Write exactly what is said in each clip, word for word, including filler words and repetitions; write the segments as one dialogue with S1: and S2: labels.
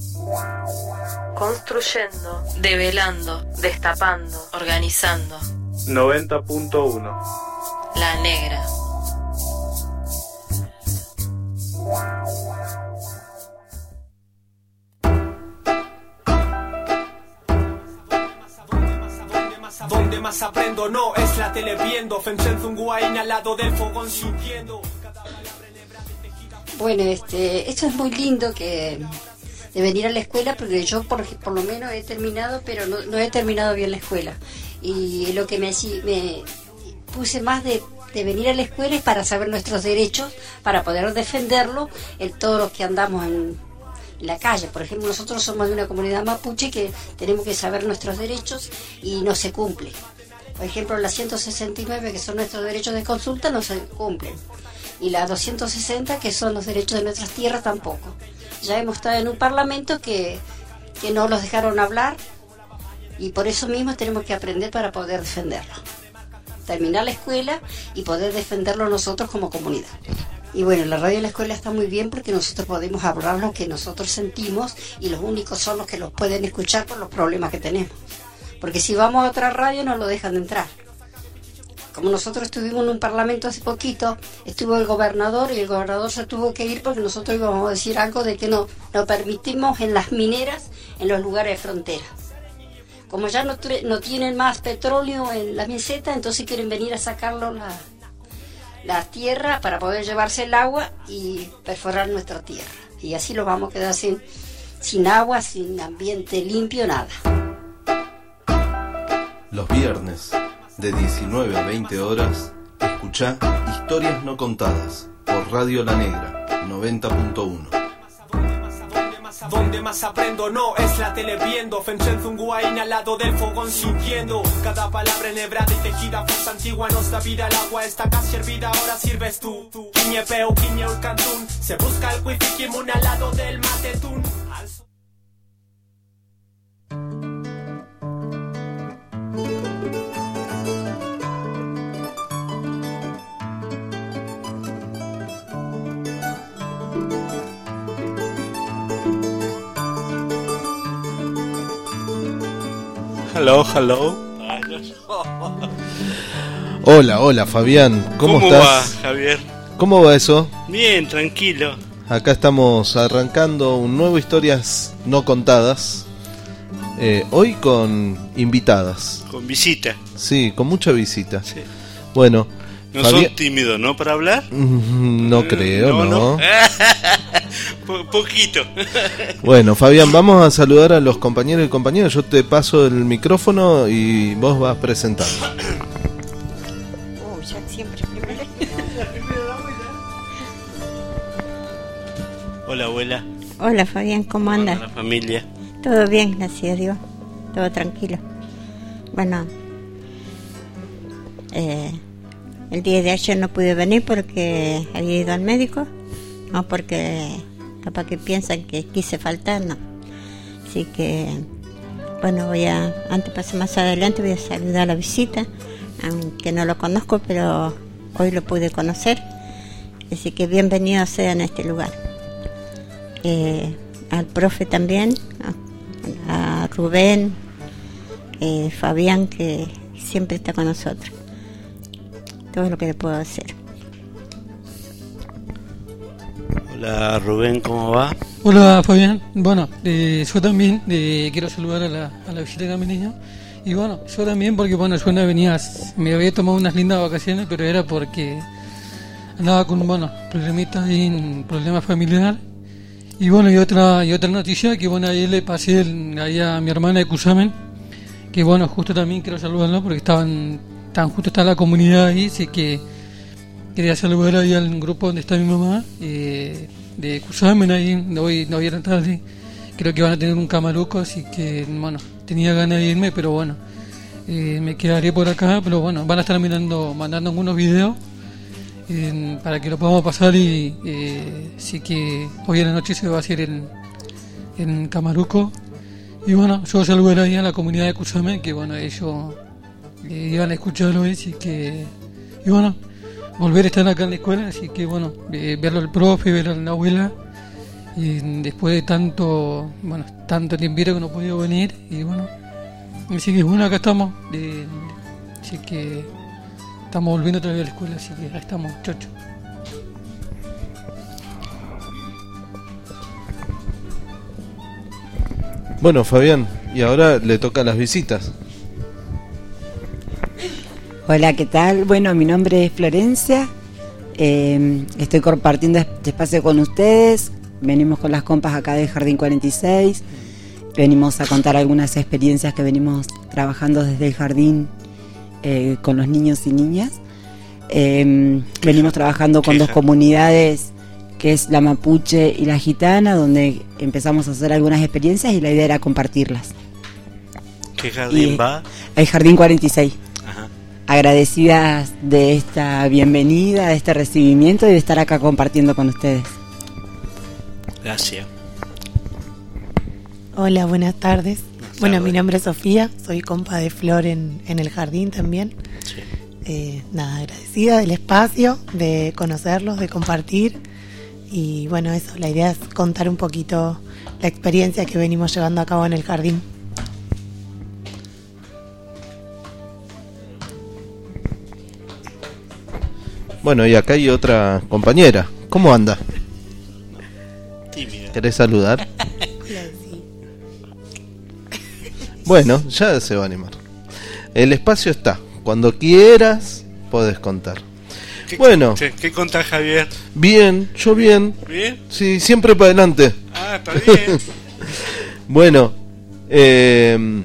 S1: Construyendo, develando, destapando, organizando.
S2: noventa punto uno.
S1: La Negra.
S3: Donde más aprendo no es la tele viendo Fenchenzunguain al lado del fogón sintiendo.
S4: Bueno, este, esto es muy lindo que de venir a la escuela, porque yo por, por lo menos he terminado, pero no, no he terminado bien la escuela. Y lo que me, me puse más de, de venir a la escuela es para saber nuestros derechos, para poder defenderlos en todos los que andamos en la calle. Por ejemplo, nosotros somos de una comunidad mapuche que tenemos que saber nuestros derechos y no se cumple. Por ejemplo, la ciento sesenta y nueve, que son nuestros derechos de consulta, no se cumplen. Y la doscientos sesenta, que son los derechos de nuestras tierras, tampoco. Ya hemos estado en un parlamento que, que no los dejaron hablar, y por eso mismo tenemos que aprender para poder defenderlo. Terminar la escuela y poder defenderlo nosotros como comunidad. Y bueno, la radio en la escuela está muy bien porque nosotros podemos hablar lo que nosotros sentimos y los únicos son los que los pueden escuchar por los problemas que tenemos. Porque si vamos a otra radio no lo dejan de entrar. Como nosotros estuvimos en un parlamento hace poquito, estuvo el gobernador y el gobernador se tuvo que ir porque nosotros íbamos a decir algo de que no, no permitimos en las mineras en los lugares de frontera. Como ya no, no tienen más petróleo en la meseta, entonces quieren venir a sacarlo la, la tierra para poder llevarse el agua y perforar nuestra tierra. Y así lo vamos a quedar sin, sin agua, sin ambiente limpio, nada.
S5: Los viernes, de diecinueve a veinte horas, escuchá Historias No Contadas por Radio La Negra, noventa punto uno.
S3: Donde más aprendo no es la tele viendo Fenchenzunguain al lado del fogón sintiendo. Cada palabra enhebrada y tejida fuerza antigua nos da vida. El agua está casi hervida, ahora sirves tú. Quiñepeo, quiñeo el cantún. Se busca el cuifiquimun al lado del matetún.
S2: Hello, hello.
S5: Hola, hola Fabián, ¿cómo,
S6: ¿Cómo
S5: estás?
S6: va, Javier?
S5: ¿Cómo va eso?
S6: Bien, tranquilo.
S5: Acá estamos arrancando un nuevo Historias No Contadas. Eh, hoy con invitadas.
S6: Con visita.
S5: Sí, con mucha visita.
S6: Sí.
S5: Bueno.
S6: ¿No
S5: Fabi...
S6: son tímidos, no, para hablar?
S5: No creo, no.
S6: no. no. Po- poquito.
S5: Bueno, Fabián, vamos a saludar a los compañeros y compañeras. Yo te paso el micrófono y vos vas presentando.
S4: Oh, ya siempre primero.
S6: Hola, abuela.
S7: Hola, Fabián, ¿cómo andas?
S6: Hola, la familia.
S7: Todo bien, gracias a Dios. Todo tranquilo. Bueno, eh, el día de ayer no pude venir porque había ido al médico. No porque capaz que piensan que quise faltar, no. Así que, bueno, voy a, antes pasar más adelante, voy a saludar a la visita, aunque no lo conozco, pero hoy lo pude conocer. Así que bienvenido sea en este lugar. Eh, al profe también, a, a Rubén, eh, Fabián, que siempre está con nosotros. Todo lo que le puedo hacer.
S6: Hola, Rubén, ¿cómo va?
S8: Hola, Fabián. Bueno, eh, yo también eh, quiero saludar a la, a la visita camineña. Y bueno, yo también porque, bueno, yo no venía, me había tomado unas lindas vacaciones, pero era porque andaba con, bueno, problemitas y un problema familiar. Y bueno, y otra y otra noticia, que bueno, ahí le pasé el, ahí a mi hermana de Cusamen, que bueno, justo también quiero saludarlo porque estaban, tan justo está la comunidad ahí, así que quería saludar ahí al grupo donde está mi mamá, eh, de Cusamen, ahí hoy no vieron tarde, creo que van a tener un camaruco, así que bueno, tenía ganas de irme, pero bueno, eh, me quedaré por acá, pero bueno, van a estar mirando, mandando algunos videos eh, para que lo podamos pasar y eh, sí que hoy en la noche se va a hacer en, en Camaruco. Y bueno, yo saludé ahí a la comunidad de Cusamen, que bueno, ellos eh, iban a escucharlo, así que, y bueno, volver a estar acá en la escuela, así que bueno, eh, verlo al profe, ver a la abuela, y después de tanto, bueno, tanto tiempo que no he podido venir, y bueno, así que bueno, acá estamos, eh, así que estamos volviendo otra vez a la escuela, así que acá estamos, chocho.
S5: Bueno, Fabián, y ahora le toca las visitas.
S9: Hola, ¿qué tal? Bueno, mi nombre es Florencia, eh, estoy compartiendo este espacio con ustedes, venimos con las compas acá del Jardín cuarenta y seis, venimos a contar algunas experiencias que venimos trabajando desde el jardín eh, con los niños y niñas. Eh, venimos trabajando con dos comunidades, que es la mapuche y la gitana, donde empezamos a hacer algunas experiencias y la idea era compartirlas.
S6: ¿Qué jardín
S9: y,
S6: va?
S9: El Jardín cuarenta y seis.
S6: Ajá.
S9: Agradecidas de esta bienvenida, de este recibimiento y de estar acá compartiendo con ustedes.
S6: Gracias.
S10: Hola, buenas tardes.
S6: Buenas
S10: bueno,
S6: tardes.
S10: Mi nombre es Sofía, soy compa de Flor en, en el jardín también.
S6: Sí.
S10: Eh, nada, agradecida del espacio, de conocerlos, de compartir. Y bueno, eso, la idea es contar un poquito la experiencia que venimos llevando a cabo en el jardín.
S5: Bueno, y acá hay otra compañera. ¿Cómo anda?
S6: Tímida.
S5: ¿Querés saludar? Bueno, ya se va a animar. El espacio está. Cuando quieras, podés contar.
S6: ¿Qué,
S5: Bueno.
S6: ¿Qué, qué contás, Javier?
S5: Bien, yo bien.
S6: ¿Bien?
S5: Sí, siempre para adelante.
S6: Ah, está bien.
S5: Bueno, eh,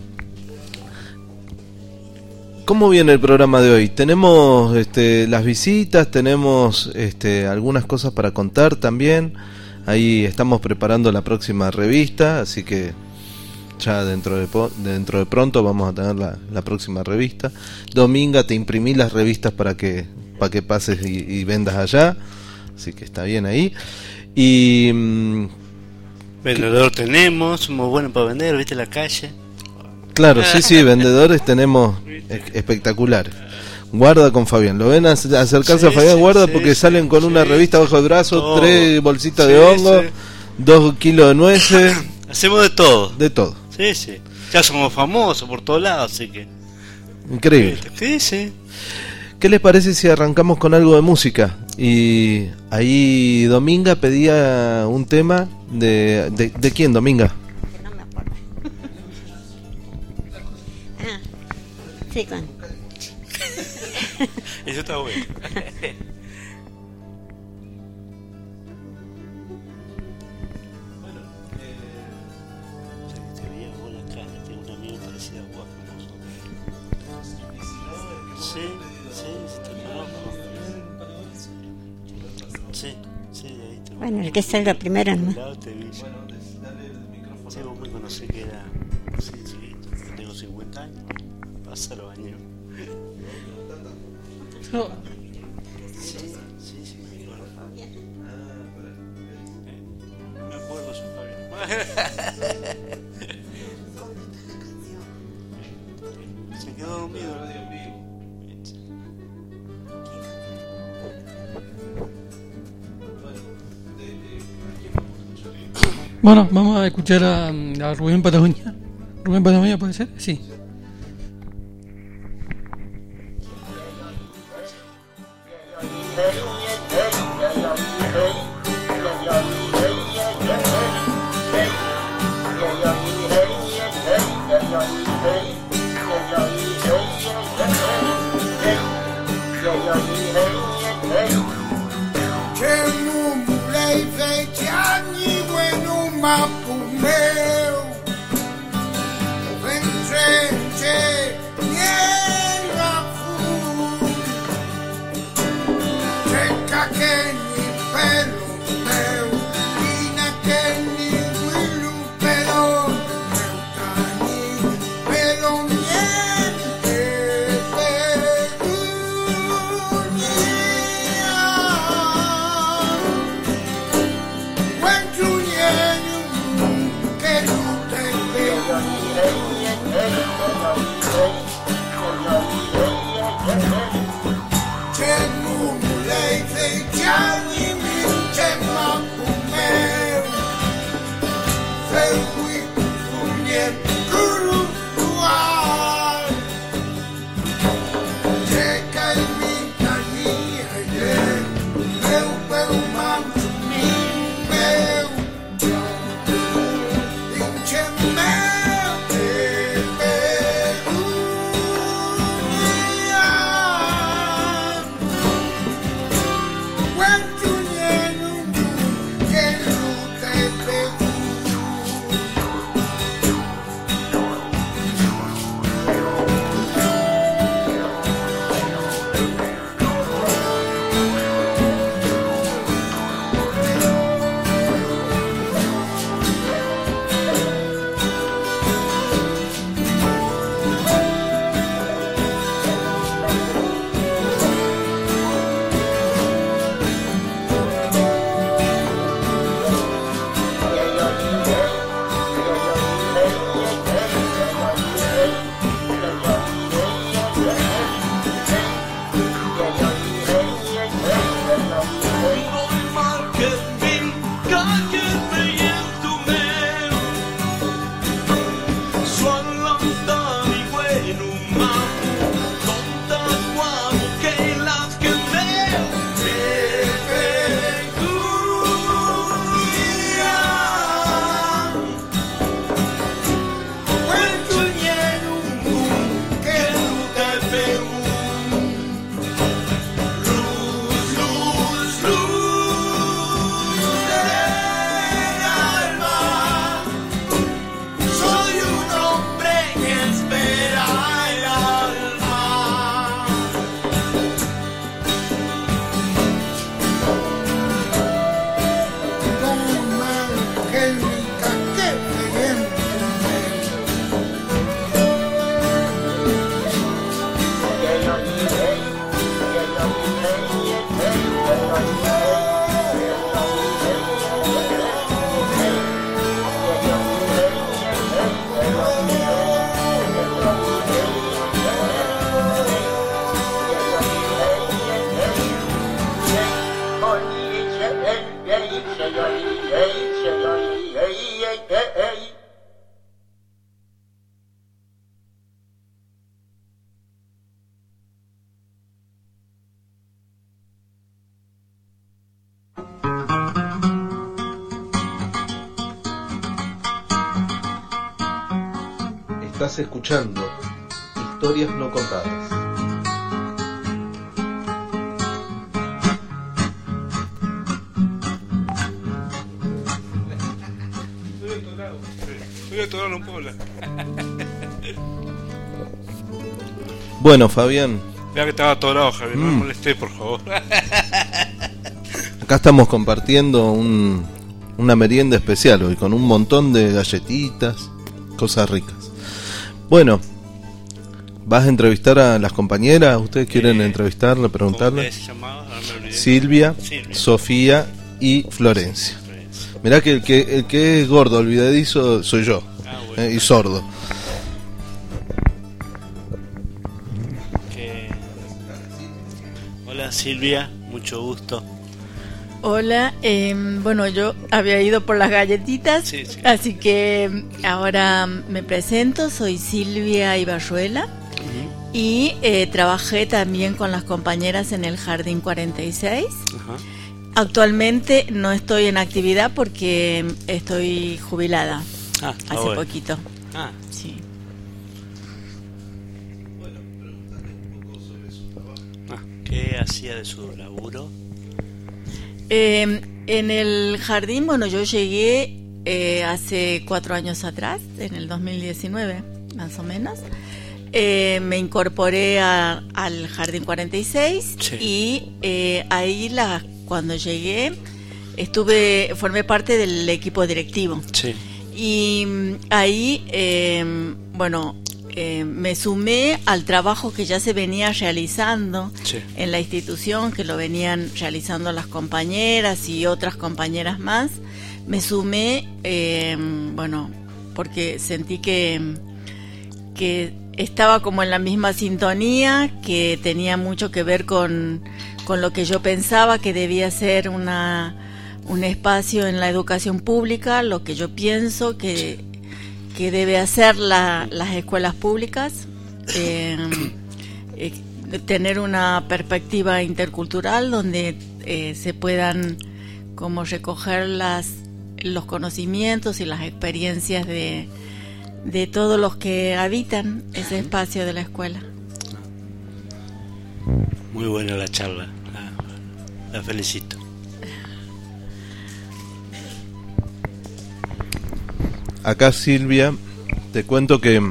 S5: ¿cómo viene el programa de hoy? Tenemos este, las visitas, tenemos este, algunas cosas para contar también. Ahí estamos preparando la próxima revista, así que ya dentro de po- dentro de pronto vamos a tener la, la próxima revista. Dominga, te imprimí las revistas para que para que pases y, y vendas allá, así que está bien ahí. Y mm,
S6: vendedor tenemos, somos buenos para vender, viste la calle.
S5: claro, sí, sí, vendedores tenemos e- espectaculares. Guarda con Fabián, lo ven a ac- acercarse
S6: Sí,
S5: a Fabián,
S6: sí,
S5: guarda
S6: sí,
S5: porque
S6: sí,
S5: salen con
S6: sí,
S5: una revista bajo el brazo,
S6: todo.
S5: tres bolsitas
S6: Sí,
S5: de hongo,
S6: sí.
S5: dos kilos de nueces,
S6: Hacemos de todo.
S5: de todo.
S6: Sí, sí. Ya somos famosos por todos lados, así que.
S5: Increíble.
S6: Sí, sí.
S5: ¿Qué les parece si arrancamos con algo de música? Y ahí Dominga pedía un tema de... ¿De, de quién, Dominga?
S7: Que no me acuerdo. Ah, sí, con.
S6: Eso está bueno. Sí, sí, te conozco. Sí, sí, ahí te
S7: Bueno, el que salga primero, ¿no?
S6: Claro, te vi. Sí, vos me conocés que era. Sí, sí, yo tengo cincuenta años. Pasa los años.
S8: No,
S6: Sí, sí, sí, me acuerdo. Eh, Me acuerdo, yo Fabián. Se quedó dormido.
S8: bueno, vamos a escuchar a, a Rubén Patagonia. Rubén Patagonia, ¿puede ser? Sí.
S11: Thank you.
S5: Estás escuchando Historias No Contadas.
S2: Voy a tocar un poco.
S5: Bueno, Fabián.
S2: Vea que estaba atorado, Javier, no
S5: Mm.
S2: me molesté, por favor.
S5: Acá estamos compartiendo un, una merienda especial hoy, con un montón de galletitas, cosas ricas. Bueno, ¿vas a entrevistar a las compañeras? ¿Ustedes quieren
S6: Eh,
S5: entrevistarle, preguntarle?
S6: ¿Cómo se llamaba? Ahora me olvidé.
S5: Silvia,
S6: Silvia.
S5: Sofía y Florencia. Mirá que el que, el que es gordo, olvidadizo, soy yo.
S6: Ah, bueno.
S5: eh, y sordo.
S6: Que- Hola Silvia, mucho gusto.
S11: Hola, eh, bueno, yo había ido por las galletitas,
S6: Sí, sí.
S11: así que ahora me presento, soy Silvia Ibarruela y eh, trabajé también con las compañeras en el Jardín cuarenta y seis.
S6: Ajá.
S11: Actualmente no estoy en actividad porque estoy jubilada
S6: Ah, está
S11: hace
S6: bueno.
S11: poquito.
S6: Ah,
S11: Sí.
S6: ah, ¿qué hacía de su laburo?
S11: Eh, en el jardín, bueno, yo llegué eh, hace cuatro años atrás, en el dos mil diecinueve, más o menos. Eh, me incorporé a- al Jardín cuarenta y seis
S6: Sí.
S11: y eh, ahí la, cuando llegué estuve, formé parte del equipo directivo.
S6: Sí.
S11: Y mm, ahí, eh, bueno, eh, me sumé al trabajo que ya se venía realizando
S6: Sí.
S11: en la institución, que lo venían realizando las compañeras y otras compañeras más. Me sumé, eh, bueno, porque sentí que, que estaba como en la misma sintonía, que tenía mucho que ver con, con lo que yo pensaba que debía ser una, un espacio en la educación pública, lo que yo pienso que, que debe hacer la, las escuelas públicas, eh, eh, tener una perspectiva intercultural donde eh, se puedan como recoger las, los conocimientos y las experiencias de, de todos los que habitan ese espacio de la escuela.
S6: Muy buena la charla, la, la felicito.
S5: Acá Silvia, te cuento que,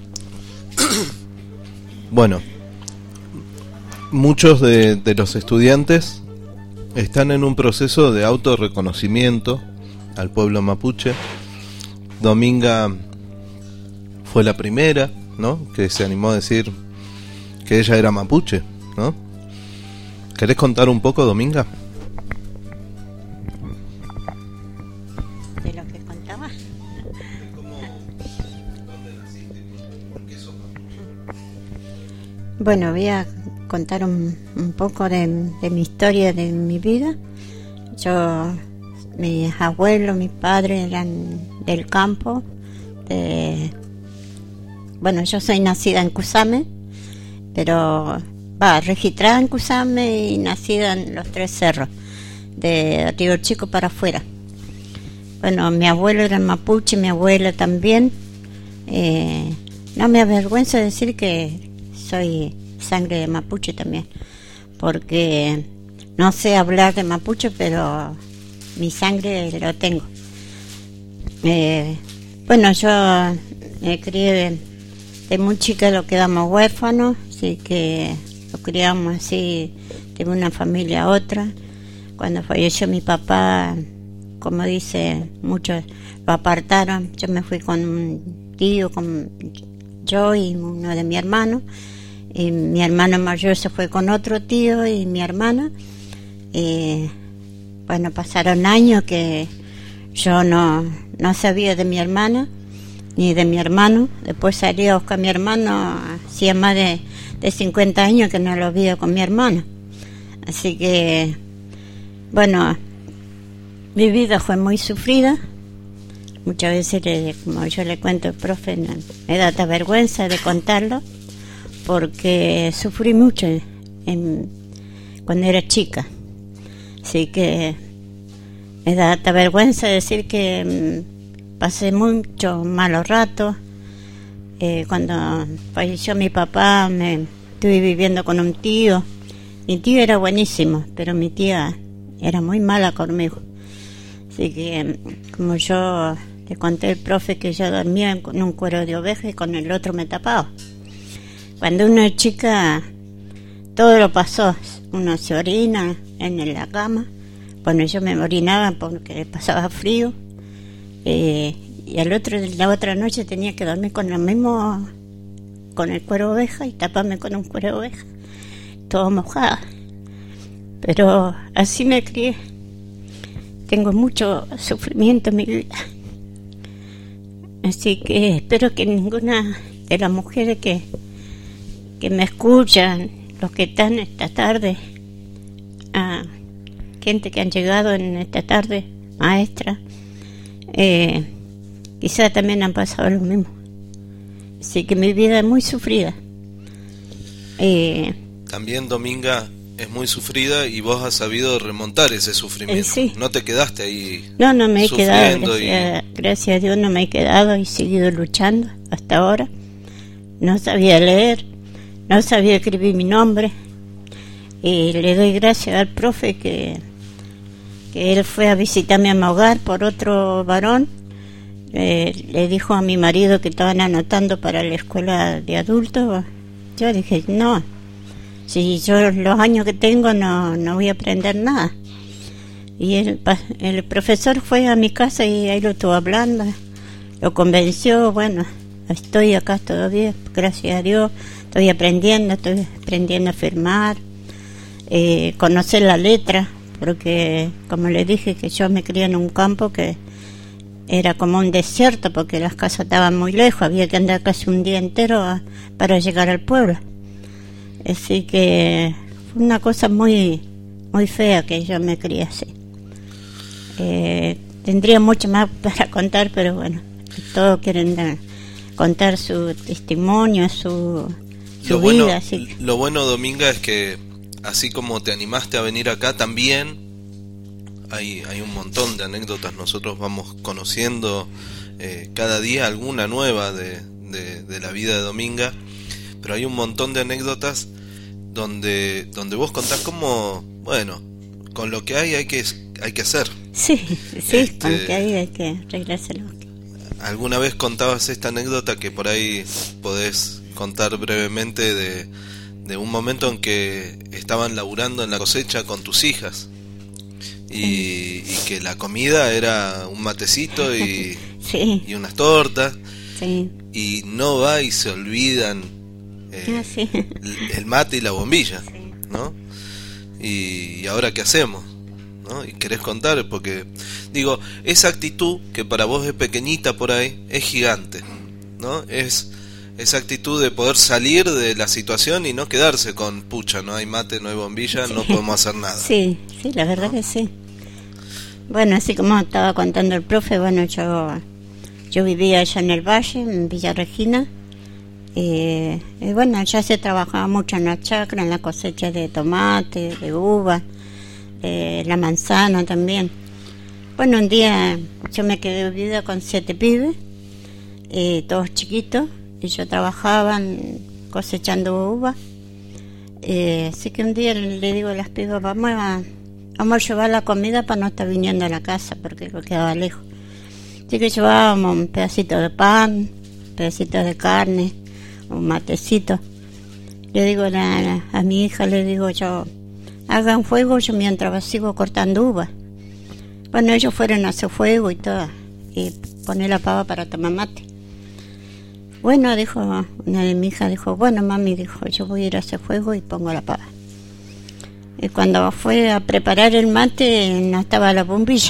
S5: bueno, muchos de, de los estudiantes están en un proceso de autorreconocimiento al pueblo mapuche. Dominga fue la primera, ¿no?, que se animó a decir que ella era mapuche, ¿no? ¿Querés contar un poco, Dominga?
S7: ¿De lo que contaba? Bueno, voy a contar un, un poco de, de mi historia, de mi vida. Yo, mis abuelos, mis padres eran del campo. De, bueno, yo soy nacida en Cusame, pero va, registrada en Cusame y nacida en Los Tres Cerros, de Río Chico para afuera. Bueno, mi abuelo era mapuche, mi abuela también. Eh, no me avergüenza decir que soy sangre de mapuche también, porque no sé hablar de mapuche, pero mi sangre lo tengo. Eh, bueno, yo me crié de, de muy chica, lo quedamos huérfanos, así que lo criamos así de una familia a otra. Cuando falleció mi papá, como dice muchos, lo apartaron. Yo me fui con un tío, con yo y uno de mi hermano, y mi hermano mayor se fue con otro tío y mi hermana. Y bueno, pasaron años que yo no, no sabía de mi hermana ni de mi hermano. Después salí a buscar a mi hermano, hacía más de, de cincuenta años que no lo vi con mi hermano. Así que, bueno, mi vida fue muy sufrida. Muchas veces, le, como yo le cuento al profe, no, me da hasta vergüenza de contarlo, porque sufrí mucho en, cuando era chica. Así que me da hasta vergüenza decir que mmm, pasé muchos malos ratos. Eh, cuando falleció mi papá, me estuve viviendo con un tío. Mi tío era buenísimo, pero mi tía era muy mala conmigo. Así que, como yo le conté al profe, que yo dormía con un cuero de oveja y con el otro me tapaba. Cuando uno es chica, todo lo pasó. Uno se orina en la cama. Bueno, yo me orinaba porque pasaba frío. Eh, y al otro, la otra noche tenía que dormir con lo mismo, con el cuero de oveja, y taparme con un cuero de oveja, todo mojada. Pero así me crié. Tengo mucho sufrimiento en mi vida. Así que espero que ninguna de las mujeres que, que me escuchan, los que están esta tarde, a gente que han llegado en esta tarde, maestra, eh, quizás también han pasado lo mismo. Así que mi vida es muy sufrida. Eh,
S5: También, Dominga, es muy sufrida y vos has sabido remontar ese sufrimiento.
S7: Eh, sí.
S5: No te quedaste ahí.
S7: No, no me he quedado, gracias,
S5: y...
S7: gracias a Dios no me he quedado y he seguido luchando hasta ahora. No sabía leer, no sabía escribir mi nombre, y le doy gracias al profe que, que él fue a visitarme a mi hogar por otro varón. Eh, le dijo a mi marido que estaban anotando para la escuela de adultos. Yo dije, no, si yo los años que tengo no, no voy a aprender nada. Y el, el profesor fue a mi casa y ahí lo estuvo hablando, lo convenció. Bueno, estoy acá todavía, gracias a Dios, estoy aprendiendo, estoy aprendiendo a firmar, eh, conocer la letra, porque como le dije, que yo me crié en un campo que era como un desierto, porque las casas estaban muy lejos, había que andar casi un día entero a, para llegar al pueblo. Así que fue una cosa muy muy fea que yo me crié así. Eh, tendría mucho más para contar, pero bueno, todos quieren dar, contar su testimonio, su, su
S5: Lo
S7: vida.
S5: bueno,
S7: Así que-
S5: lo bueno, Dominga, es que así como te animaste a venir acá, también hay, hay un montón de anécdotas. Nosotros vamos conociendo eh, cada día alguna nueva de, de, de la vida de Dominga, pero hay un montón de anécdotas donde, donde vos contás como, bueno, con lo que hay hay que, hay que hacer.
S7: Sí, sí,
S5: Este-
S7: con que ahí hay que arreglárselo.
S5: ¿Alguna vez contabas esta anécdota que por ahí podés contar brevemente de, de un momento en que estaban laburando en la cosecha con tus hijas y, y que la comida era un matecito y,
S7: Sí.
S5: y unas tortas
S7: Sí.
S5: y no va y se olvidan eh,
S7: Ah, sí.
S5: el, el mate y la bombilla, ¿no? Y, y ahora qué hacemos, ¿no? Y querés contar, porque digo, esa actitud que para vos es pequeñita por ahí, es gigante, ¿no? Es esa actitud de poder salir de la situación y no quedarse con pucha, no hay mate, no hay bombilla,
S7: Sí.
S5: no podemos hacer nada.
S7: Sí, sí, la verdad que sí. Bueno, así como estaba contando el profe, bueno, yo yo vivía allá en el Valle, en Villa Regina, eh, y bueno, allá se trabajaba mucho en la chacra, en la cosecha de tomate, de uva, de la manzana también. Bueno, un día yo me quedé viuda con siete pibes, eh, todos chiquitos, y yo trabajaba en- cosechando uva. Eh, así que un día le digo a las pibas, vamos a, vamos a llevar la comida para no estar viniendo a la casa, porque lo quedaba lejos. Así que llevábamos un pedacito de pan, un pedacito de carne, un matecito. Le digo a, la- a mi hija, le digo yo, hagan fuego, yo mientras sigo cortando uvas. Bueno, ellos fueron a hacer fuego y todo, y poner la pava para tomar mate. Bueno, dijo, una de mis hijas dijo, bueno, mami, dijo, yo voy a ir a hacer fuego y pongo la pava. Y cuando fue a preparar el mate, no estaba la bombilla.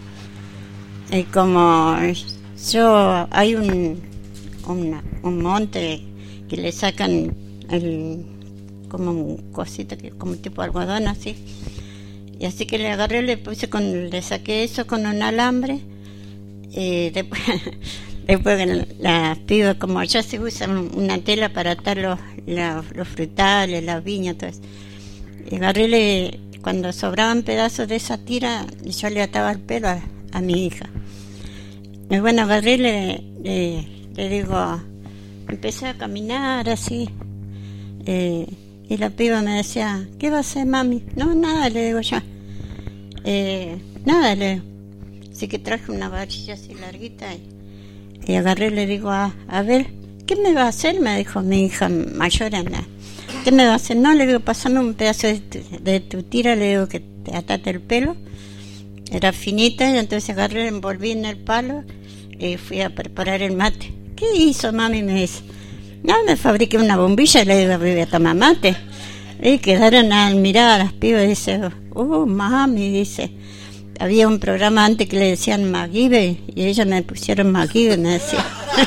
S7: Y como yo, hay un, una- un monte que le sacan el, como un cosito, que como tipo algodón así. Y así que le agarré, le puse con, le saqué eso con un alambre. Y después, después que las pibas, como allá se usa una tela para atar los, la- los frutales, las viñas, todo eso. Y agarré, le- cuando sobraban pedazos de esa tira, yo le ataba el pelo a, a mi hija. Y bueno, agarré, le, le, le digo, empecé a caminar así. Eh, y la piba me decía, ¿qué va a hacer, mami? No, nada, le digo yo. Eh, nada, le digo. Así que traje una varilla así larguita y, y agarré, le digo, a, a ver, ¿qué me va a hacer? Me dijo mi hija mayor, anda. ¿Qué me va a hacer? No, le digo, pasame un pedazo de tu, de tu tira, le digo, que te atate el pelo. Era finita, y entonces agarré, envolví en el palo y fui a preparar el mate. ¿Qué hizo, mami? Me dice. No, me fabriqué una bombilla y le digo, voy a tomar mate. Y quedaron al mirar a las pibas y dice, oh, mami, dice, había un programa antes que le decían Maguibe y ellas me pusieron Maguibe, me decía.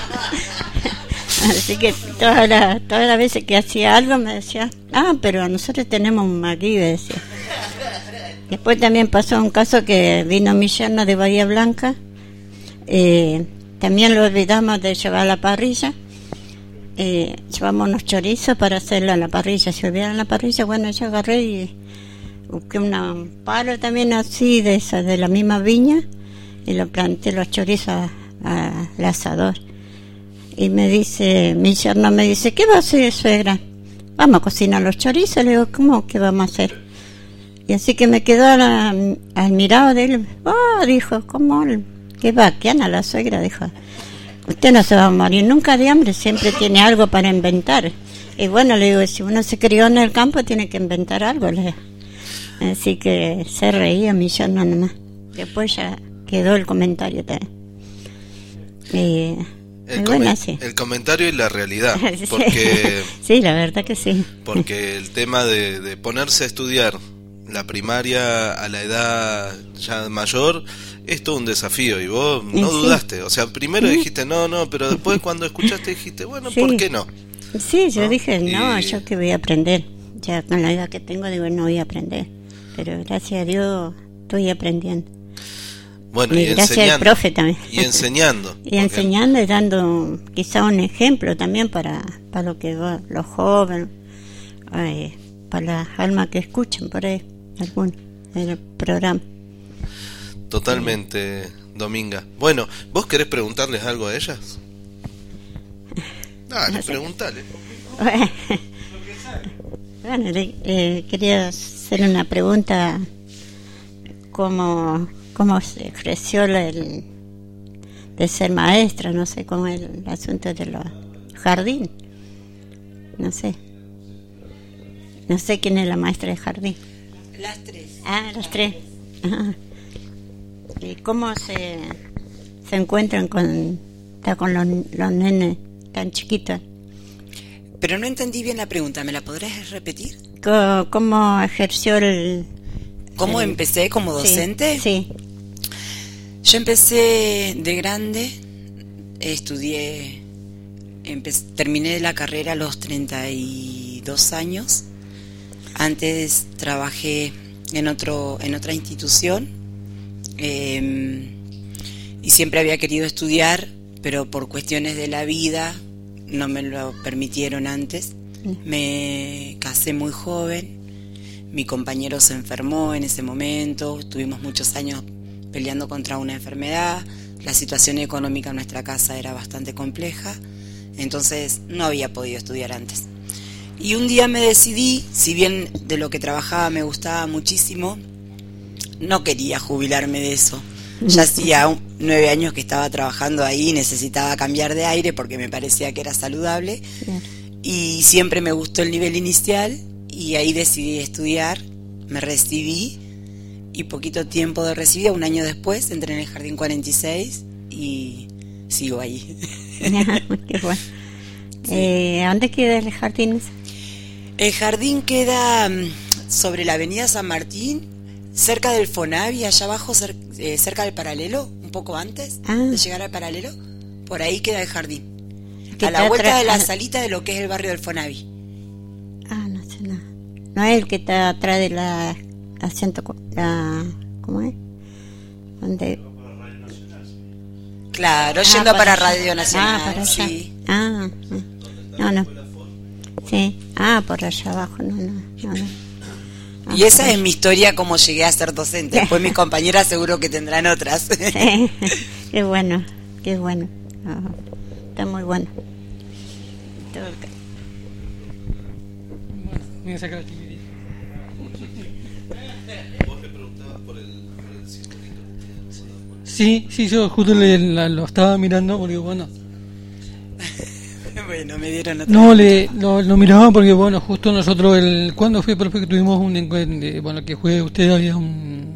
S7: Así que todas las todas las veces que hacía algo me decía, ah, pero nosotros tenemos un Maguibe, decía. Después también pasó un caso que vino mi yerno de Bahía Blanca, eh, también lo olvidamos de llevar a la parrilla. Eh, llevamos unos chorizos para hacerlo a la parrilla. Si olvidaron la parrilla, bueno, yo agarré y busqué una, un palo también así de esa, de la misma viña, y lo planté los chorizos a- a- al asador. Y me dice, mi yerno me dice, ¿qué va a hacer, suegra? Vamos a cocinar los chorizos. Le digo, ¿cómo que vamos a hacer? Y así que me quedó al, al mirado de él. Oh, dijo, ¿cómo? ¿Qué va? ¿Qué Ana, la suegra? Dijo, usted no se va a morir nunca de hambre, siempre tiene algo para inventar. Y bueno, le digo, si uno se crió en el campo, tiene que inventar algo. Le... Así que se reía mi yerno nomás. Después ya quedó el comentario también. Y,
S5: El,
S7: y bueno,
S5: comen-
S7: sí.
S5: el comentario y la realidad,
S7: Sí.
S5: porque
S7: Sí, la verdad que sí.
S5: porque el tema de, de ponerse a estudiar la primaria a la edad ya mayor es todo un desafío y vos no
S7: Sí.
S5: dudaste, o sea, primero
S7: Sí.
S5: dijiste no, no, pero después cuando escuchaste dijiste, bueno,
S7: Sí.
S5: ¿por qué no?
S7: Sí, yo
S5: ¿No?
S7: dije, no,
S5: Y-
S7: yo que voy a aprender. Ya con la edad que tengo, digo, no voy a aprender. Pero gracias a Dios estoy aprendiendo.
S5: Bueno,
S7: y,
S5: y
S7: gracias
S5: enseñando,
S7: al profe también.
S5: Y enseñando.
S7: y
S5: porque...
S7: enseñando y dando quizá un ejemplo también para, para lo que va, los jóvenes, eh, para las almas que escuchen por ahí, algún en el programa.
S5: Totalmente, Dominga. Bueno, ¿vos querés preguntarles algo a ellas? Dale,
S7: No sé.
S5: preguntale.
S7: Bueno, le- eh, quería hacer una pregunta. ¿Cómo, cómo se creció la- el de ser maestra? No sé cómo es el asunto de los jardín. No sé. No sé quién es la maestra de jardín.
S9: Las tres.
S7: Ah, las tres. Ajá. ¿Y cómo se, se encuentran con, está con los, los nenes tan chiquitos?
S9: Pero no entendí bien la pregunta, ¿me la podrás repetir?
S7: ¿Cómo, cómo ejerció el...
S9: ¿Cómo
S7: el-
S9: empecé como
S7: Sí,
S9: docente?
S7: Sí.
S9: Yo empecé de grande, estudié, empe- terminé la carrera a los treinta y dos años. Antes trabajé en otro en otra institución eh, y siempre había querido estudiar, pero por cuestiones de la vida no me lo permitieron antes. Me casé muy joven, mi compañero se enfermó en ese momento, tuvimos muchos años peleando contra una enfermedad, la situación económica en nuestra casa era bastante compleja, entonces no había podido estudiar antes. Y un día me decidí, si bien de lo que trabajaba me gustaba muchísimo, no quería jubilarme de eso. Ya hacía un- nueve años que estaba trabajando ahí, necesitaba cambiar de aire porque me parecía que era saludable. Y siempre me gustó el nivel inicial y ahí decidí estudiar, me recibí y poquito tiempo de recibida, un año después, entré en el Jardín cuarenta y seis y sigo ahí.
S7: Qué bueno. Eh, ¿a dónde queda el jardín ese?
S9: El jardín queda mm, sobre la avenida San Martín, cerca del Fonavi, allá abajo, cer- eh, cerca del Paralelo, un poco antes
S7: Ah.
S9: de llegar al Paralelo, por ahí queda el jardín.
S7: ¿Qué
S9: A la
S7: está
S9: vuelta
S7: atrás?
S9: de la
S7: Ah.
S9: salita de lo que es el barrio del Fonavi.
S7: Ah, no sé nada. No es el que está atrás de la... la, ciento cu- la ¿cómo es? Donde...
S9: Claro,
S7: Ah,
S9: yendo para,
S7: allá.
S9: Radio Nacional.
S7: Ah, para allá.
S9: sí.
S7: Ah, no, no. Sí. Ah, por allá abajo, no, no, no. no. Ah,
S9: Y esa
S7: por
S9: es mi historia como llegué a ser docente. Después mis compañeras seguro que tendrán otras.
S7: allá. Qué bueno, qué bueno. Ah, está muy bueno. Todo el-
S8: Voy a sacar la timidez. Sí, sí, yo justo le, la- lo estaba mirando porque, bueno,
S9: Bueno, me dieron otra.
S8: no le lo, lo miraba porque, bueno, justo nosotros, el cuando fue, profe, que tuvimos un encuentro, eh, bueno, que fue usted, había un...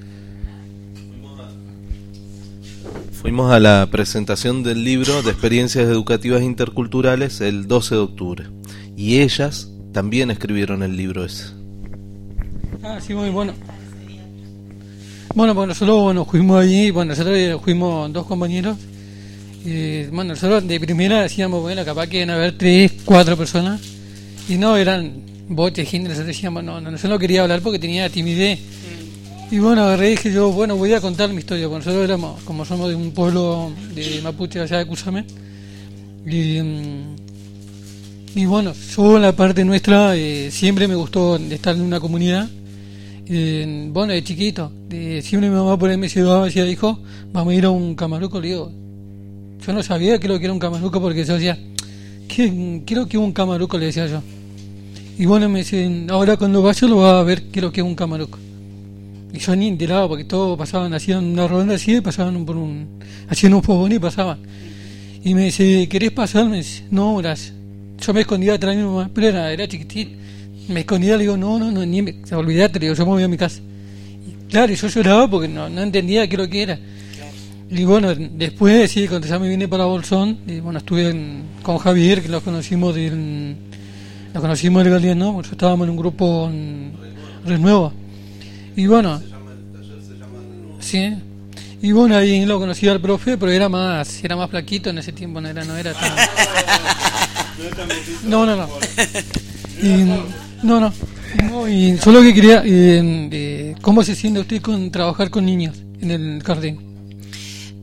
S5: Fuimos a la presentación del libro de experiencias educativas interculturales el doce de octubre. Y ellas también escribieron el libro ese.
S8: Ah, sí, muy bueno. Bueno, pues nosotros, bueno, fuimos allí, bueno, nosotros eh, fuimos dos compañeros. Y, bueno, nosotros de primera decíamos, bueno, capaz que iban a haber tres, cuatro personas. Y no, eran botes, gente, nosotros decíamos, no, no, yo no quería hablar porque tenía timidez. Y bueno, agarré y dije yo, bueno, voy a contar mi historia. Bueno, nosotros éramos, como somos de un pueblo de Mapuche, allá de Cusame. Y, mm, y bueno, yo en la parte nuestra eh, siempre me gustó estar en una comunidad. Eh, bueno, de chiquito, de, siempre mi mamá por ahí me llevaba, decía, hijo, vamos a ir a un camaruco. Le digo, yo no sabía que lo que era un camaruco porque yo decía, ¿qué, qué es lo que es un camaruco? Le decía yo. Y bueno, me dicen, ahora cuando vaya lo vas a ver qué es lo que es un camaruco. Y yo ni enteraba porque todos pasaban, hacían una ronda así y pasaban por un, hacían un fogón y pasaban. Y me dice, ¿querés pasar? Me dice, no, gracias. Yo me escondía atrás de mi mamá, pero era, era chiquitín. Me escondía, le digo, no, no, no, ni me, olvidate, le digo, yo me voy a mi casa. Y claro, yo lloraba porque no, no entendía qué es lo que era. Y bueno, después, sí, cuando ya me vine para Bolsón, y bueno, estuve en- con Javier, que los conocimos del, los conocimos del Galeano, porque estábamos en un grupo en Renuevo. Y bueno, sí, y bueno, ahí lo conocí al profe, pero era más, era más flaquito en ese tiempo, no era, no era tan... No, no, no. Y, no, no. No, y solo que quería, eh, eh, ¿cómo se siente usted con trabajar con niños en el jardín?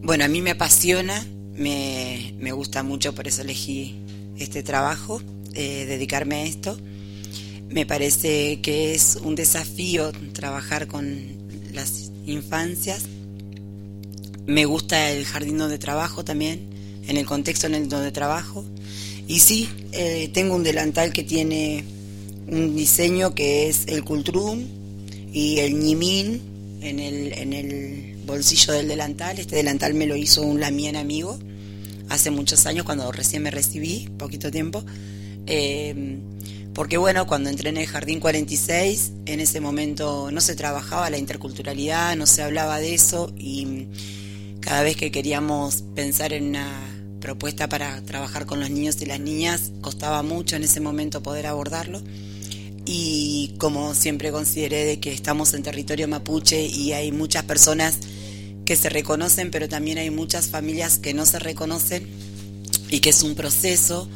S9: Bueno, a mí me apasiona, me, me gusta mucho, por eso elegí este trabajo, eh, dedicarme a esto. Me parece que es un desafío trabajar con las infancias. Me gusta el jardín donde trabajo también, en el contexto en el donde trabajo. Y sí, eh, tengo un delantal que tiene un diseño que es el cultrum y el ñimín en el, en el bolsillo del delantal. Este delantal me lo hizo un lamien amigo hace muchos años, cuando recién me recibí, poquito tiempo. Eh, porque bueno, cuando entré en el Jardín cuarenta y seis, en ese momento no se trabajaba la interculturalidad, no se hablaba de eso, y cada vez que queríamos pensar en una propuesta para trabajar con los niños y las niñas, costaba mucho en ese momento poder abordarlo. Y como siempre consideré de que estamos en territorio mapuche y hay muchas personas que se reconocen, pero también hay muchas familias que no se reconocen, y que es un proceso,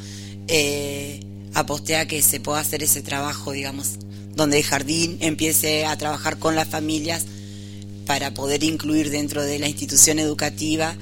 S9: eh, aposté a que se pueda hacer ese trabajo, digamos, donde el jardín empiece a trabajar con las familias para poder incluir dentro de la institución educativa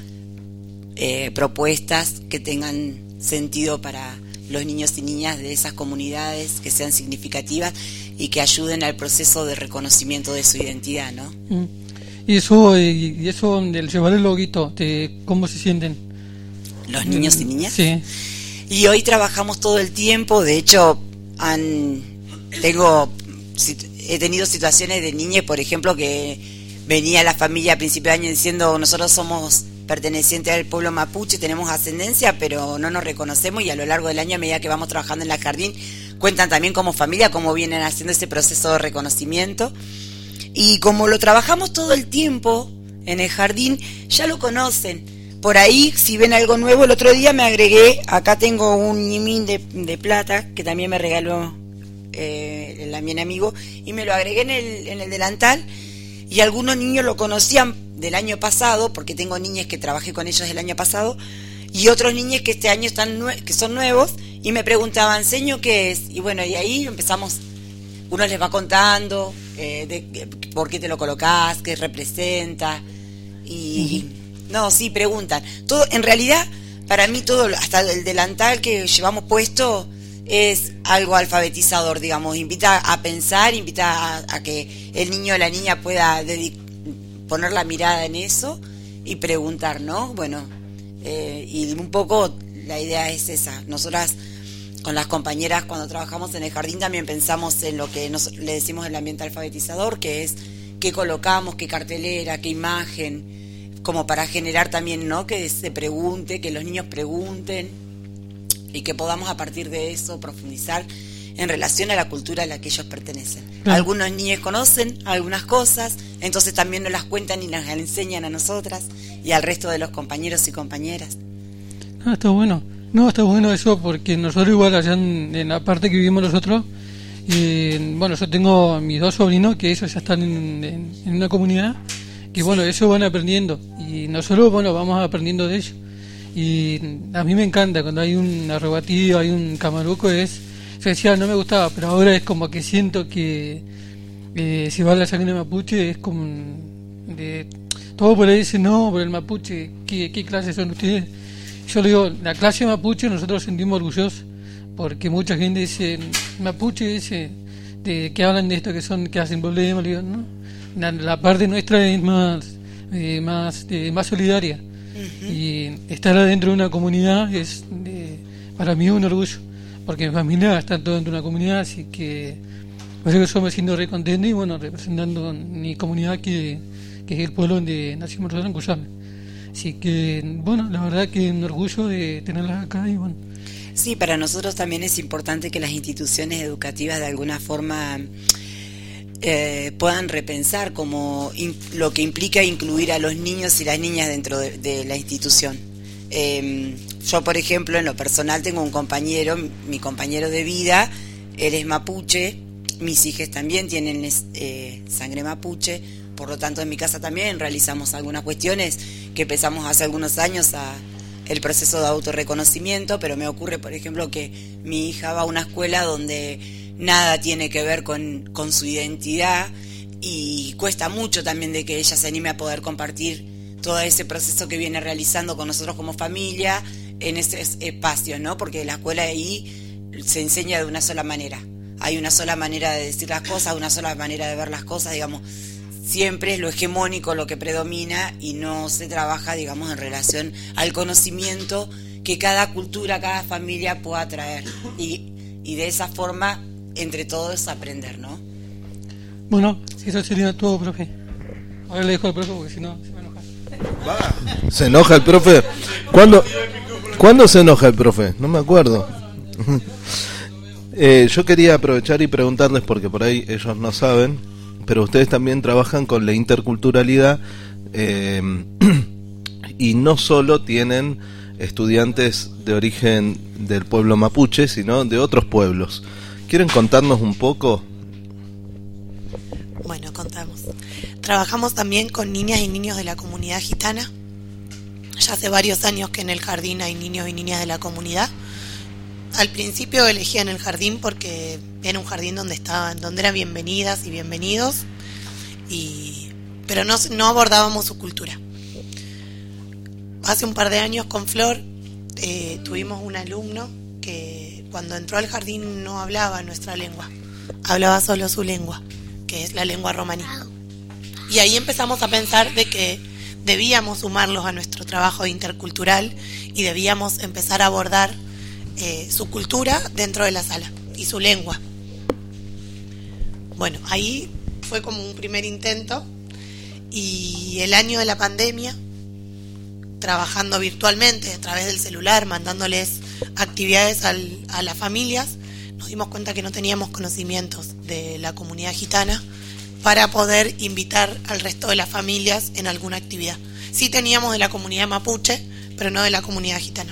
S9: eh, propuestas que tengan sentido para los niños y niñas de esas comunidades, que sean significativas y que ayuden al proceso de reconocimiento de su identidad, ¿no?
S8: Mm. Y eso, y eso del llevar el loguito, de ¿cómo se sienten?
S9: ¿Los niños mm, y niñas?
S8: Sí.
S9: Y hoy trabajamos todo el tiempo. De hecho, han, tengo, he tenido situaciones de niñas, por ejemplo, que venía la familia a principio de año diciendo: nosotros somos pertenecientes al pueblo mapuche, tenemos ascendencia, pero no nos reconocemos, y a lo largo del año, a medida que vamos trabajando en la jardín, cuentan también como familia cómo vienen haciendo ese proceso de reconocimiento. Y como lo trabajamos todo el tiempo en el jardín, ya lo conocen. Por ahí, si ven algo nuevo, el otro día me agregué, acá tengo un ñimín de, de plata, que también me regaló eh, el lamien amigo, y me lo agregué en el, en el delantal, y algunos niños lo conocían del año pasado, porque tengo niñas que trabajé con ellos el año pasado, y otros niños que este año están nue- que son nuevos, y me preguntaban: ¿seño qué es? Y bueno, y ahí empezamos, uno les va contando eh, de, de por qué te lo colocás, qué representa, y... Uh-huh. No, sí, preguntan. Todo, en realidad, para mí todo, hasta el delantal que llevamos puesto, es algo alfabetizador, digamos. Invita a pensar, invita a, a que el niño o la niña pueda dedic- poner la mirada en eso y preguntar, ¿no? Bueno, eh, y un poco la idea es esa. Nosotras, con las compañeras, cuando trabajamos en el jardín, también pensamos en lo que nos, le decimos el ambiente alfabetizador, que es qué colocamos, qué cartelera, qué imagen, como para generar también, ¿no?, que se pregunte, que los niños pregunten, y que podamos a partir de eso profundizar en relación a la cultura a la que ellos pertenecen. Claro. Algunos niños conocen algunas cosas, entonces también nos las cuentan y nos las enseñan a nosotras y al resto de los compañeros y compañeras.
S8: Ah, está bueno. No, está bueno eso, porque nosotros igual allá en, en la parte que vivimos nosotros, eh, bueno, yo tengo a mis dos sobrinos que ellos ya están en, en, en una comunidad, que bueno, ellos van aprendiendo, y nosotros, bueno, vamos aprendiendo de ellos. Y a mí me encanta cuando hay un arrebatido, hay un camaruco, es, yo decía, no me gustaba, pero ahora es como que siento que eh, si va la sangre mapuche es como un, de, todo por ahí dice, no, por el mapuche, ¿qué, qué clase son ustedes? Yo le digo, la clase mapuche nosotros sentimos orgullosos, porque mucha gente dice, mapuche, dice, de que hablan de esto, que son, que hacen problemas, le digo, no. La, la parte nuestra es más eh, más eh, más solidaria. Uh-huh. Y estar adentro de una comunidad es eh, para mí un orgullo, porque mi familia está todo dentro de una comunidad, así que por eso yo me siento re contento y bueno, representando mi comunidad, que, que es el pueblo donde nacimos nosotros, en Cuyame. Así que bueno, la verdad que un orgullo de tenerlas acá. Y bueno,
S9: sí, para nosotros también es importante que las instituciones educativas de alguna forma Eh, puedan repensar como in, lo que implica incluir a los niños y las niñas dentro de, de la institución. Eh, yo, por ejemplo, en lo personal tengo un compañero, mi compañero de vida, él es mapuche, mis hijas también tienen eh, sangre mapuche, por lo tanto en mi casa también realizamos algunas cuestiones que empezamos hace algunos años a el proceso de autorreconocimiento, pero me ocurre, por ejemplo, que mi hija va a una escuela donde nada tiene que ver con, con su identidad, y cuesta mucho también de que ella se anime a poder compartir
S12: todo ese proceso que viene realizando con nosotros como familia en ese espacio, ¿no? Porque la escuela ahí se enseña de una sola manera. Hay una sola manera de decir las cosas, una sola manera de ver las cosas, digamos. Siempre es lo hegemónico lo que predomina y no se trabaja, digamos, en relación al conocimiento que cada cultura, cada familia pueda traer. Y, y de esa forma, entre todos, aprender, ¿no?
S8: Bueno, eso sería todo, profe. Ahora le dejo al profe porque si no se va a enojar.
S5: ¿Se enoja el profe? ¿Cuándo, ¿Cuándo se enoja el profe? No me acuerdo. eh, yo quería aprovechar y preguntarles, porque por ahí ellos no saben, pero ustedes también trabajan con la interculturalidad eh, y no solo tienen estudiantes de origen del pueblo mapuche, sino de otros pueblos. ¿Quieren contarnos un poco?
S10: Bueno, contamos. Trabajamos también con niñas y niños de la comunidad gitana. Ya hace varios años que en el jardín hay niños y niñas de la comunidad. Al principio elegían el jardín porque era un jardín donde estaban, donde eran bienvenidas y bienvenidos, y, pero no, no abordábamos su cultura. Hace un par de años con Flor eh, tuvimos un alumno que cuando entró al jardín no hablaba nuestra lengua, hablaba solo su lengua, que es la lengua romaní. Y ahí empezamos a pensar de que debíamos sumarlos a nuestro trabajo intercultural y debíamos empezar a abordar eh, su cultura dentro de la sala y su lengua. Bueno, ahí fue como un primer intento, y el año de la pandemia, trabajando virtualmente a través del celular, mandándoles actividades al, a las familias, nos dimos cuenta que no teníamos conocimientos de la comunidad gitana para poder invitar al resto de las familias en alguna actividad. Sí teníamos de la comunidad mapuche, pero no de la comunidad gitana.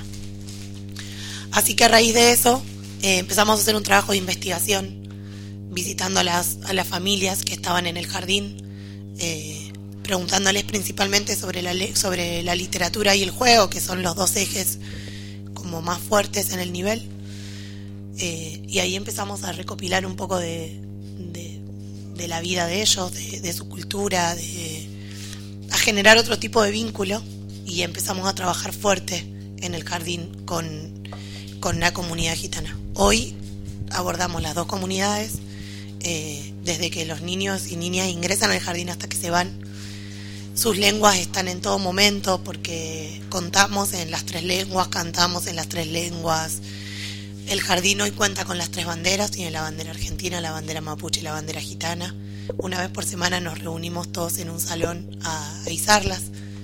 S10: Así que a raíz de eso eh, empezamos a hacer un trabajo de investigación, visitando a las, a las familias que estaban en el jardín, eh, preguntándoles principalmente sobre la, sobre la literatura y el juego, que son los dos ejes como más fuertes en el nivel. Eh, y ahí empezamos a recopilar un poco de, de, de la vida de ellos, de, de su cultura, de, a generar otro tipo de vínculo, y empezamos a trabajar fuerte en el jardín con, con la comunidad gitana. Hoy abordamos las dos comunidades, eh, desde que los niños y niñas ingresan al jardín hasta que se van. Sus lenguas están en todo momento porque contamos en las tres lenguas, cantamos en las tres lenguas. El jardín hoy cuenta con las tres banderas, tiene la bandera argentina, la bandera mapuche y la bandera gitana. Una vez por semana nos reunimos todos en un salón a, a izarlas.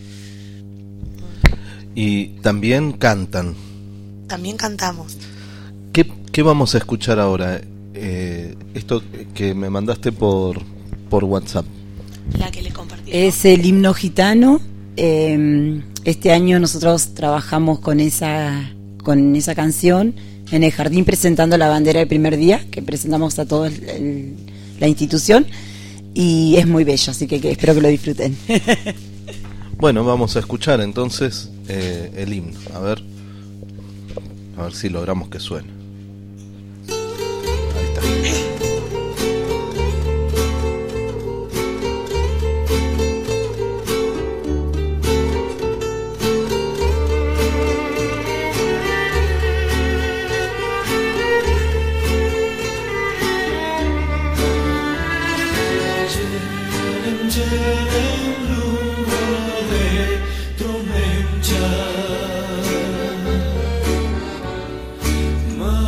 S5: Y también cantan.
S10: También cantamos.
S5: ¿Qué, qué vamos a escuchar ahora? Eh, esto que me mandaste por, por WhatsApp.
S10: La que le compartí.
S9: Es el himno gitano. Eh, este año nosotros trabajamos con esa, con esa canción en el jardín, presentando la bandera el primer día, que presentamos a toda la institución, y es muy bello, así que, que espero que lo disfruten.
S5: Bueno, vamos a escuchar entonces eh, el himno, a ver, a ver si logramos que suene. Ahí está.
S13: Ma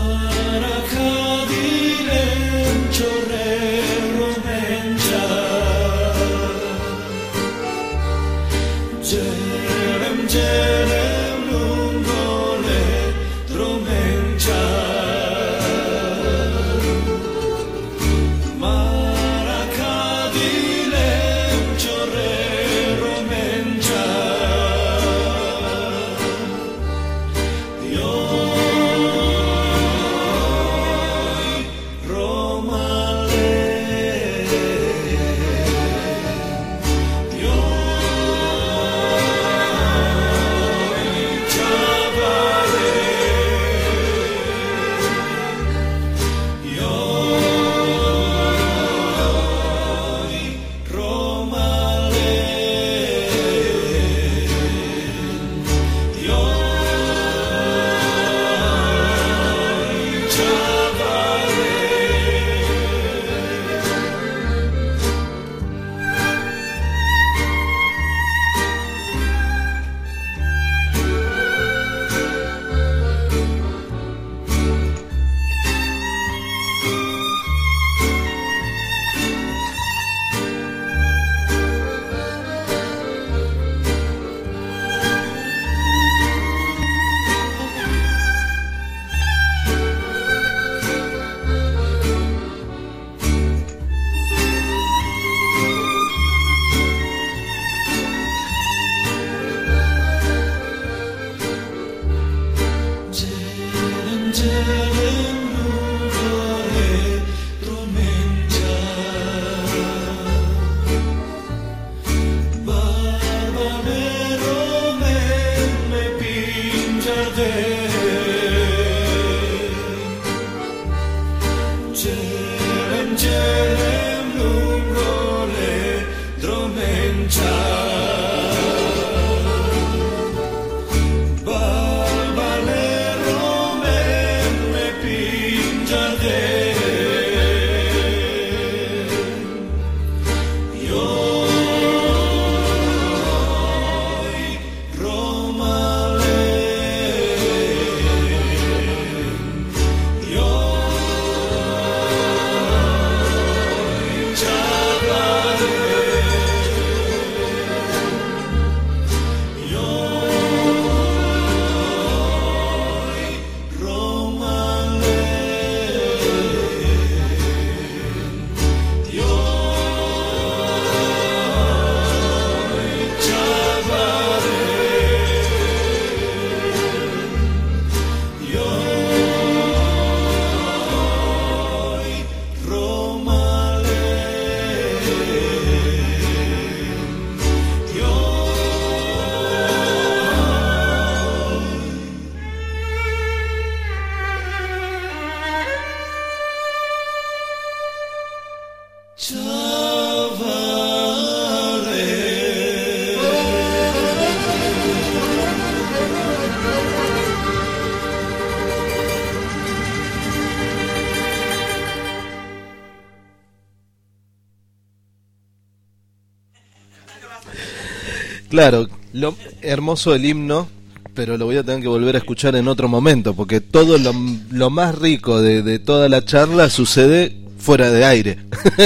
S5: Claro, lo hermoso del himno, pero lo voy a tener que volver a escuchar en otro momento, porque todo lo, lo más rico de, de toda la charla sucede fuera de aire.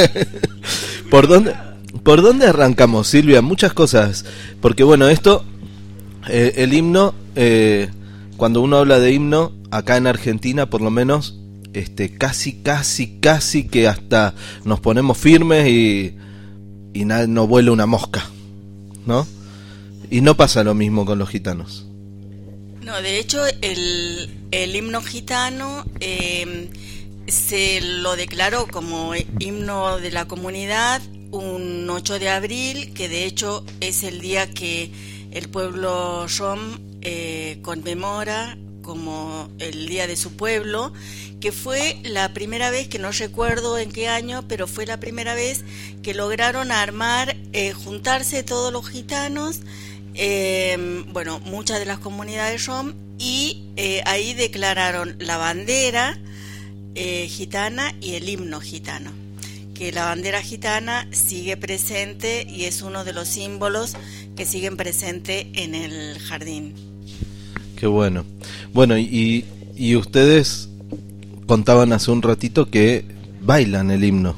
S5: ¿Por dónde, ¿Por dónde arrancamos, Silvia? Muchas cosas, porque bueno, esto, eh, el himno, eh, cuando uno habla de himno, acá en Argentina por lo menos, este, casi, casi, casi que hasta nos ponemos firmes y, y na, no vuela una mosca, ¿no? Y no pasa lo mismo con los gitanos.
S11: No, de hecho, el, el himno gitano eh, se lo declaró como himno de la comunidad un ocho de abril, que de hecho es el día que el pueblo rom eh, conmemora como el día de su pueblo, que fue la primera vez, que no recuerdo en qué año, pero fue la primera vez que lograron armar, eh, juntarse todos los gitanos, eh, bueno, muchas de las comunidades rom, y eh, ahí declararon la bandera eh, gitana y el himno gitano, que la bandera gitana sigue presente y es uno de los símbolos que siguen presente en el jardín.
S5: Qué bueno. Bueno, y, y ustedes contaban hace un ratito que bailan el himno.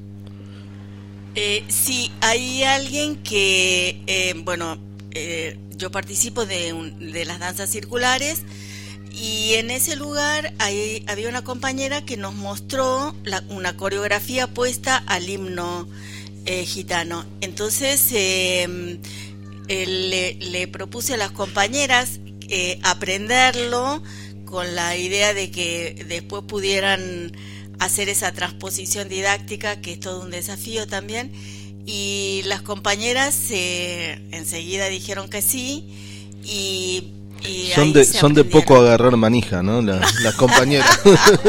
S11: Eh, sí, hay alguien que, eh, bueno, eh, yo participo de, un, de las danzas circulares, y en ese lugar hay, había una compañera que nos mostró la, una coreografía puesta al himno eh, gitano. Entonces eh, eh, le, le propuse a las compañeras eh, aprenderlo, con la idea de que después pudieran hacer esa transposición didáctica, que es todo un desafío también, y las compañeras eh, enseguida dijeron que sí, y, y
S5: son
S11: ahí
S5: de
S11: se
S5: son de
S11: aprendieron.
S5: poco agarrar manija, ¿no? La, las compañeras.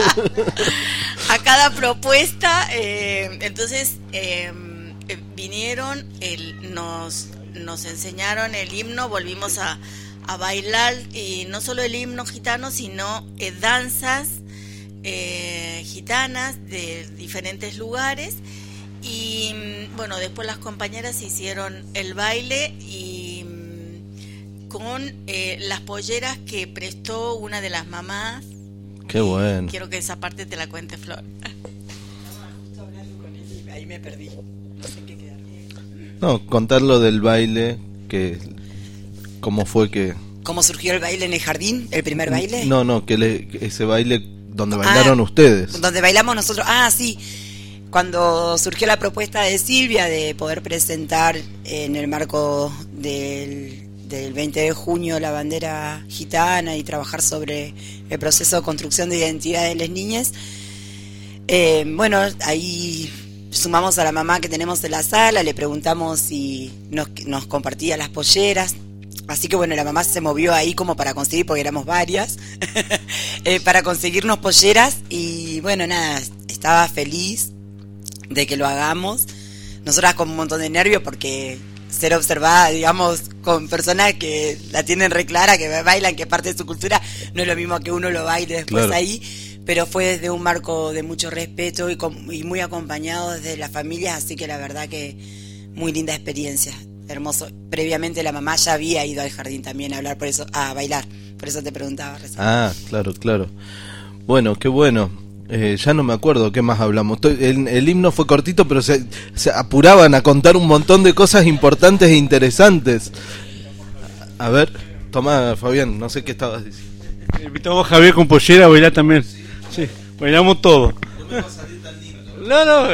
S11: A cada propuesta, eh, entonces eh, eh, vinieron, el, nos, nos enseñaron el himno, volvimos a a bailar, y no solo el himno gitano, sino eh, danzas eh, gitanas de diferentes lugares, y bueno, después las compañeras hicieron el baile y con eh, las polleras que prestó una de las mamás.
S5: Qué bueno.
S11: Quiero que esa parte te la cuente Flor.
S12: Ahí me perdí. No sé qué quedar.
S5: No, contar lo del baile, que cómo fue que...
S12: ¿Cómo surgió el baile en el jardín? ¿El primer baile?
S5: No, no, que, le, que ese baile donde bailaron
S12: ah,
S5: ustedes.
S12: Donde bailamos nosotros. Ah, sí. Cuando surgió la propuesta de Silvia de poder presentar en el marco del, del veinte de junio la bandera gitana y trabajar sobre el proceso de construcción de identidad de las niñas, eh, bueno, ahí sumamos a la mamá que tenemos en la sala, le preguntamos si nos, nos compartía las polleras. Así que bueno, la mamá se movió ahí como para conseguir, porque éramos varias, eh, para conseguirnos polleras. Y bueno, nada, estaba feliz de que lo hagamos. Nosotras con un montón de nervios porque ser observada, digamos, con personas que la tienen re clara, que bailan, que es parte de su cultura, no es lo mismo que uno lo baile después claro. ahí. Pero fue desde un marco de mucho respeto y, con, y muy acompañado desde las familias, así que la verdad que muy linda experiencia. Hermoso. Previamente la mamá ya había ido al jardín también a hablar, por eso, a bailar. Por eso te preguntaba recién.
S5: Ah, claro, claro. Bueno, qué bueno. Eh, ya no me acuerdo qué más hablamos. Estoy, el, el himno fue cortito, pero se, se apuraban a contar un montón de cosas importantes e interesantes. A ver, toma, Fabián, no sé qué estabas diciendo.
S6: Invitamos a Javier con pollera a bailar también. Sí, bailamos todo.
S5: No me va a salir tan lindo.
S6: No, no.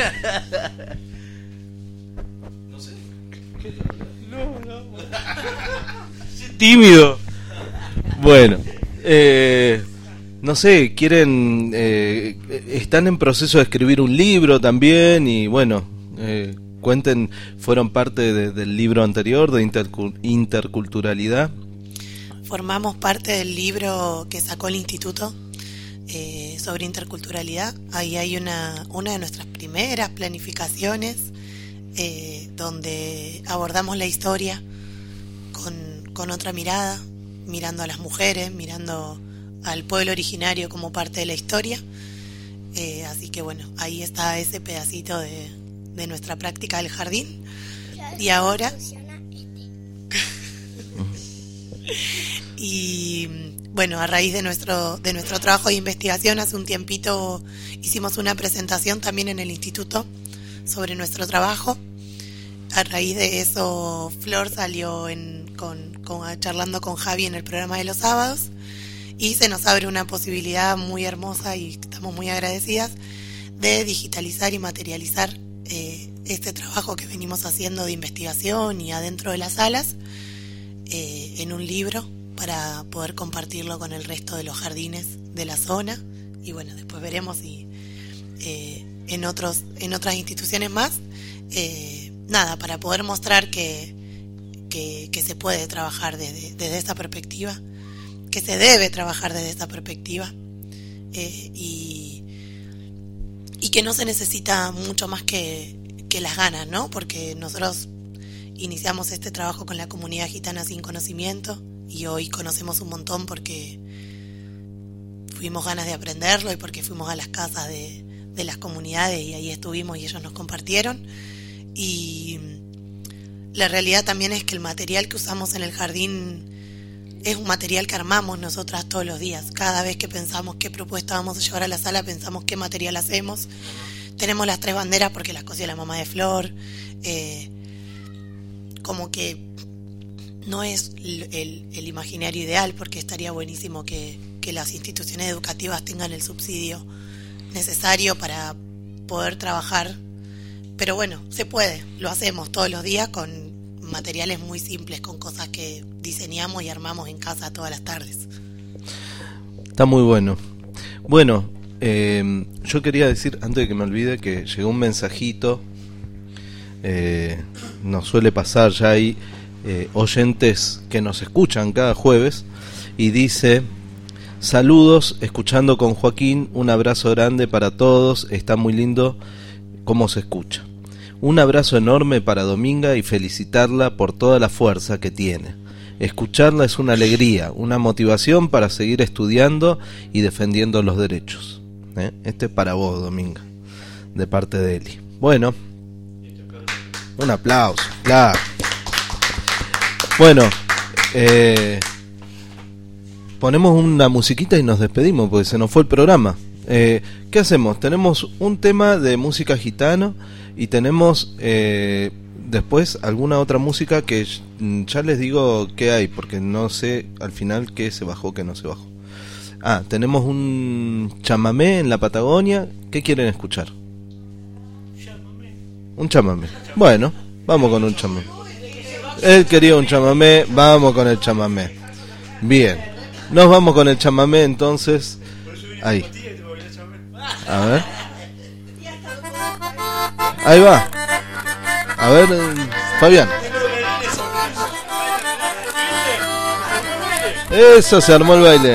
S6: No, no. Tímido.
S5: Bueno, eh, no sé, quieren, eh, están en proceso de escribir un libro también y bueno, eh, cuenten, fueron parte de, del libro anterior de intercul- interculturalidad.
S10: Formamos parte del libro que sacó el instituto eh, sobre interculturalidad. Ahí hay una, una de nuestras primeras planificaciones. Eh, donde abordamos la historia con, con otra mirada, mirando a las mujeres, mirando al pueblo originario como parte de la historia. Eh, así que bueno, ahí está ese pedacito de, de nuestra práctica del jardín. Y ahora... y bueno, a raíz de nuestro, de nuestro trabajo de investigación, hace un tiempito hicimos una presentación también en el instituto sobre nuestro trabajo. A raíz de eso, Flor salió en, con, con, charlando con Javi en el programa de los sábados y se nos abre una posibilidad muy hermosa y estamos muy agradecidas de digitalizar y materializar eh, este trabajo que venimos haciendo de investigación y adentro de las salas eh, en un libro para poder compartirlo con el resto de los jardines de la zona. Y bueno, después veremos si eh, en otros en otras instituciones más, eh, nada, para poder mostrar que, que, que se puede trabajar desde, desde esa perspectiva, que se debe trabajar desde esa perspectiva, eh, y, y que no se necesita mucho más que, que las ganas, ¿no? Porque nosotros iniciamos este trabajo con la comunidad gitana sin conocimiento y hoy conocemos un montón porque tuvimos ganas de aprenderlo y porque fuimos a las casas de, de las comunidades y ahí estuvimos y ellos nos compartieron. Y la realidad también es que el material que usamos en el jardín es un material que armamos nosotras todos los días. Cada vez que pensamos qué propuesta vamos a llevar a la sala, pensamos qué material hacemos. Tenemos las tres banderas porque las cosió la mamá de Flor. Eh, como que no es el, el, el imaginario ideal, porque estaría buenísimo que, que las instituciones educativas tengan el subsidio necesario para poder trabajar. Pero bueno, se puede, lo hacemos todos los días con materiales muy simples, con cosas que diseñamos y armamos en casa todas las tardes.
S5: Está muy bueno. Bueno, eh, yo quería decir, antes de que me olvide, que llegó un mensajito. Eh, nos suele pasar, ya hay eh, oyentes que nos escuchan cada jueves, y dice: saludos, escuchando con Joaquín, un abrazo grande para todos, está muy lindo cómo se escucha. Un abrazo enorme para Dominga y felicitarla por toda la fuerza que tiene. Escucharla es una alegría, una motivación para seguir estudiando y defendiendo los derechos. ¿Eh? Este es para vos, Dominga, de parte de Eli. Bueno, un aplauso, claro. Bueno, eh, ponemos una musiquita y nos despedimos porque se nos fue el programa. Eh, ¿Qué hacemos? Tenemos un tema de música gitana y tenemos eh, después alguna otra música que ya les digo qué hay, porque no sé al final qué se bajó, qué no se bajó. Ah, tenemos un chamamé en la Patagonia. ¿Qué quieren escuchar? Un chamamé. Bueno, vamos con un chamamé. Él quería un chamamé, vamos con el chamamé. Bien, nos vamos con el chamamé entonces. Ahí. A ver. Ahí va. A ver, Fabián. Eso, se armó el baile.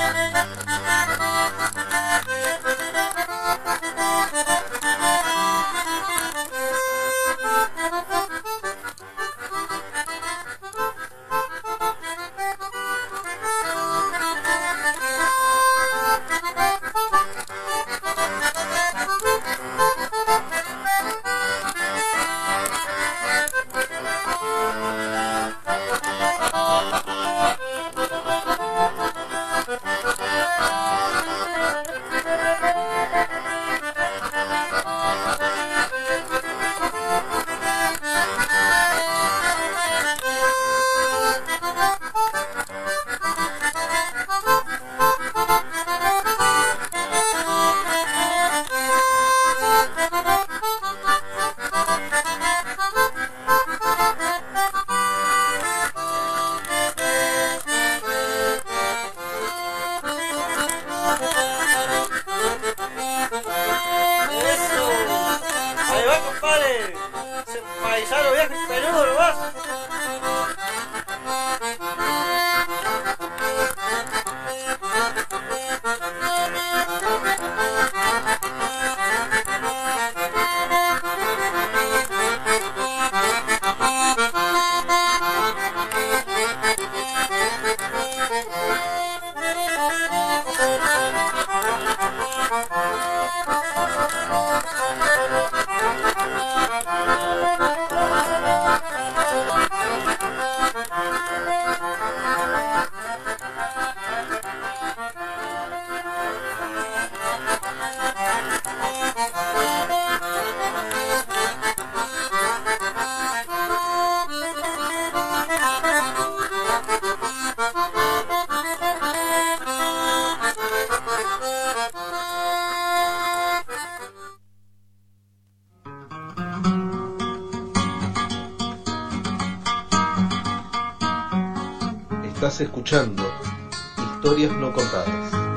S5: Estás escuchando Historias No Contadas.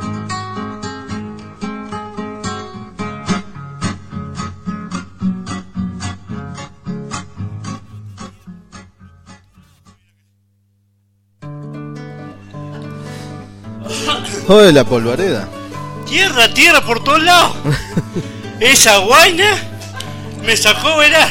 S5: Joder, la polvareda.
S6: Tierra, tierra por todos lados. Esa guaina me sacó, verá.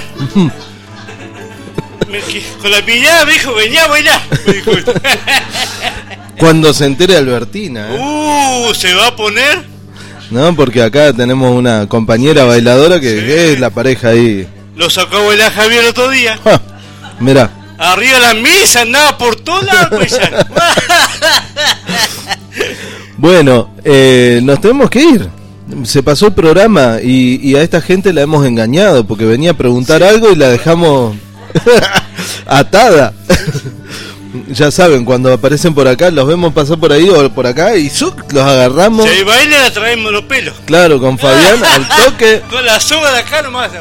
S6: Me, con la mirada me dijo, venía a bailar. Me dijo,
S5: cuando se entere Albertina, ¿eh?
S6: Uh, se va a poner.
S5: No, porque acá tenemos una compañera bailadora que sí. Es la pareja ahí.
S6: Lo sacó a bailar Javier el otro día.
S5: Ah, mirá.
S6: Arriba de la mesa, andaba por todos lados, pues.
S5: Bueno, eh, nos tenemos que ir. Se pasó el programa y, y a esta gente la hemos engañado porque venía a preguntar sí. algo y la dejamos atada. Ya saben, cuando aparecen por acá, los vemos pasar por ahí o por acá y ¡zuc! Los agarramos.
S6: Si hay baile, la traemos los pelos.
S5: Claro, con Fabián al toque.
S6: Con la soga de acá nomás.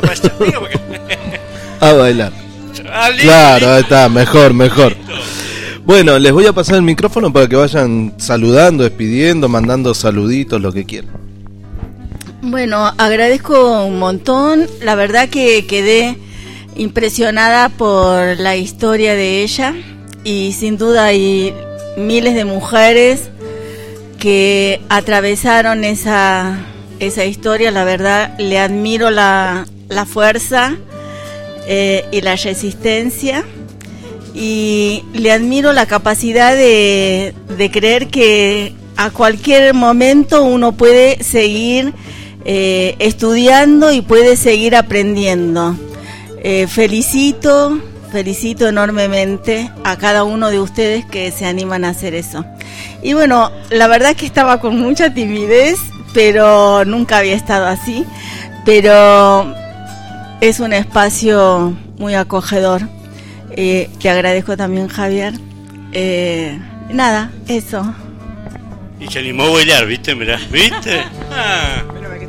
S5: A bailar. Claro, ahí está, mejor, mejor. Bueno, les voy a pasar el micrófono para que vayan saludando, despidiendo, mandando saluditos, lo que quieran.
S11: Bueno, agradezco un montón. La verdad que quedé impresionada por la historia de ella. Y sin duda hay miles de mujeres que atravesaron esa, esa historia. La verdad, le admiro la, la fuerza eh, y la resistencia. Y le admiro la capacidad de, de creer que a cualquier momento uno puede seguir eh, estudiando y puede seguir aprendiendo. Eh, felicito... Felicito enormemente a cada uno de ustedes que se animan a hacer eso. Y bueno, la verdad que estaba con mucha timidez, pero nunca había estado así. Pero es un espacio muy acogedor. Eh, te agradezco también, Javier. Eh, nada, eso.
S6: Y se animó a bailar, ¿viste? Mirá, ¿viste? Ah.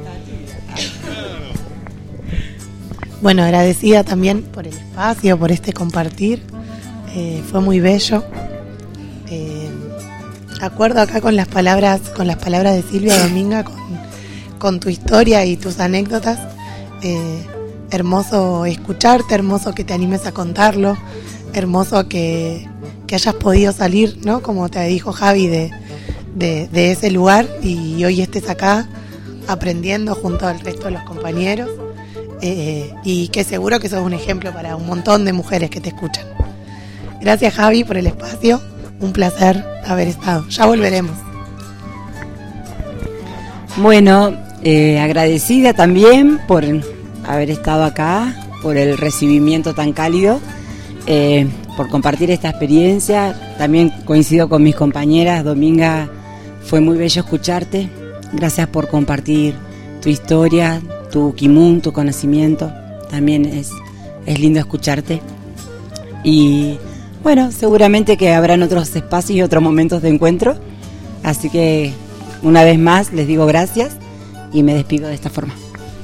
S13: Bueno, agradecida también por el espacio, por este compartir. Eh, fue muy bello. Eh, acuerdo acá con las palabras, con las palabras de Silvia Dominga, con, con tu historia y tus anécdotas. Eh, hermoso escucharte, hermoso que te animes a contarlo, hermoso que, que hayas podido salir, ¿no? Como te dijo Javi, de, de, de ese lugar y hoy estés acá aprendiendo junto al resto de los compañeros eh, y que seguro que sos un ejemplo para un montón de mujeres que te escuchan. Gracias, Javi, por el espacio. Un placer haber estado. Ya volveremos.
S9: Bueno, eh, agradecida también por haber estado acá, por el recibimiento tan cálido, eh, por compartir esta experiencia. También coincido con mis compañeras. Dominga, fue muy bello escucharte. Gracias por compartir tu historia, tu kimun, tu conocimiento. También es, es lindo escucharte. Y bueno, seguramente que habrán otros espacios y otros momentos de encuentro. Así que una vez más les digo gracias y me despido de esta forma.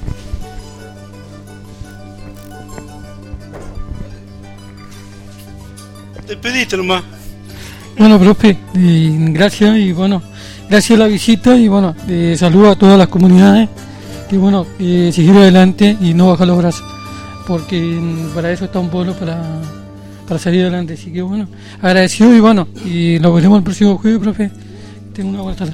S6: Despediste nomás.
S8: Bueno, profe, eh, gracias y bueno, gracias a la visita y bueno, eh, saludo a todas las comunidades y bueno, eh, seguir adelante y no bajar los brazos, porque mm, para eso está un pueblo, para, para salir adelante. Así que bueno, agradecido y bueno, y nos veremos el próximo jueves, profe. Tengo una buena tarde.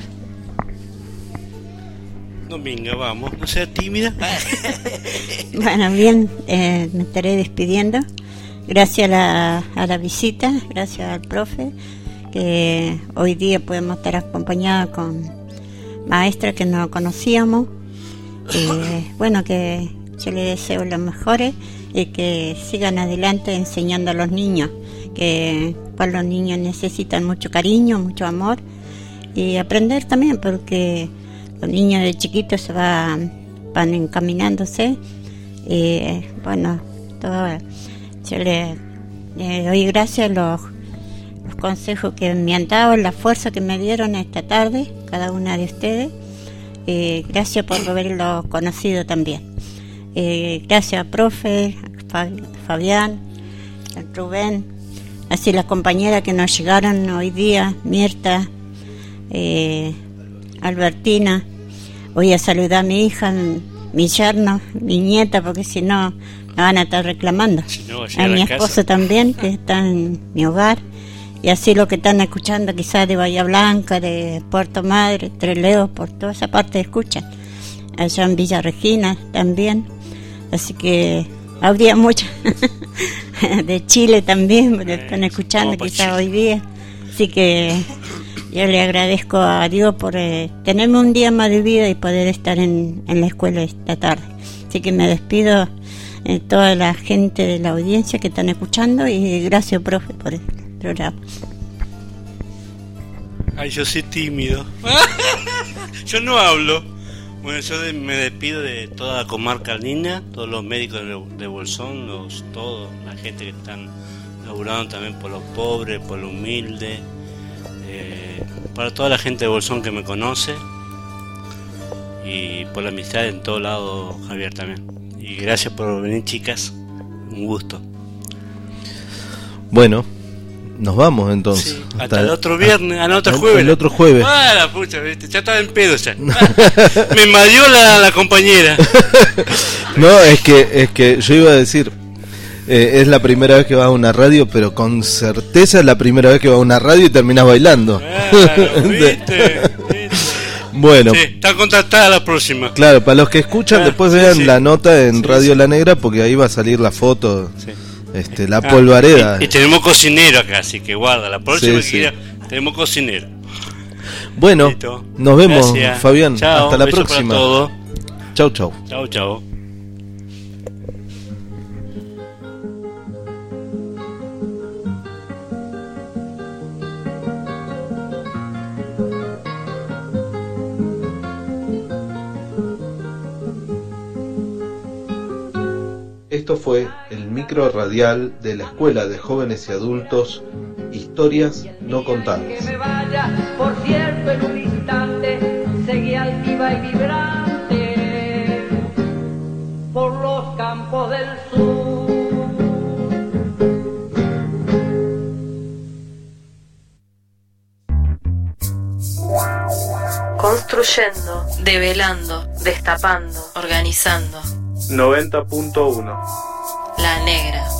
S6: Dominga, vamos, no seas tímida.
S7: Bueno, bien, eh, me estaré despidiendo. Gracias a la, a la visita, gracias al profe, que hoy día podemos estar acompañados con maestras que no conocíamos. Eh, bueno, que yo les deseo lo mejores y que sigan adelante enseñando a los niños, que pues, los niños necesitan mucho cariño, mucho amor y aprender también, porque los niños de chiquitos se van, van encaminándose. Y bueno, todo, yo le, le doy gracias a los, los consejos que me han dado, la fuerza que me dieron esta tarde, cada una de ustedes. Eh, gracias por haberlo conocido también. Eh, gracias, profe, a Fabián, a Rubén, así las compañeras que nos llegaron hoy día, Mirta, eh, Albertina. Voy a saludar a mi hija, mi yerno, mi nieta, porque si no me van a estar reclamando. Si no, a mi esposo también, que está en mi hogar. Y así lo que están escuchando quizás de Bahía Blanca, de Puerto Madre, Tres Leos, por toda esa parte escuchan. Allá en Villa Regina también. Así que habría muchas. De Chile también, porque están escuchando quizás hoy día. Así que yo le agradezco a Dios por eh, tenerme un día más de vida y poder estar en, en la escuela esta tarde. Así que me despido de eh, toda la gente de la audiencia que están escuchando y gracias, profe, por el programa.
S6: Ay, yo soy tímido. Yo no hablo. Bueno, yo de, me despido de toda la comarca andina, todos los médicos de, de Bolsón, los, todos, la gente que están laburando también por los pobres, por los humildes, eh, para toda la gente de Bolsón que me conoce y por la amistad en todo lado, Javier, también. Y gracias por venir, chicas, un gusto.
S5: Bueno, nos vamos entonces.
S6: Sí, hasta, hasta el otro viernes, ah, no, otro
S5: el,
S6: jueves.
S5: El otro jueves.
S6: Ah, la pucha, ¿viste? Ya estaba en pedo ya. Me invadió la, la compañera.
S5: No, es que, es que yo iba a decir, eh, es la primera vez que vas a una radio, pero con certeza es la primera vez que vas a una radio y terminas bailando.
S6: Claro, ¿viste? ¿Viste?
S5: Bueno.
S6: Sí, está contratada la próxima.
S5: Claro, para los que escuchan, ah, después sí, vean sí. la nota en sí, Radio sí. La Negra, porque ahí va a salir la foto. Sí. Este, la polvareda.
S6: Ah, y, y tenemos cocinero acá, así que guarda, la próxima sí, que quiera, sí. tenemos cocinero.
S5: Bueno, listo. Nos vemos, gracias. Fabián.
S6: Chao,
S5: hasta la próxima. Chau, chau.
S6: Chau, chau.
S5: Esto fue el micro radial de la Escuela de Jóvenes y Adultos, Historias No Contadas. Que me vaya, por cierto, en un instante, seguí altiva y vibrante por los campos del sur.
S1: Construyendo, develando, destapando, organizando.
S14: noventa punto uno
S1: La Negra.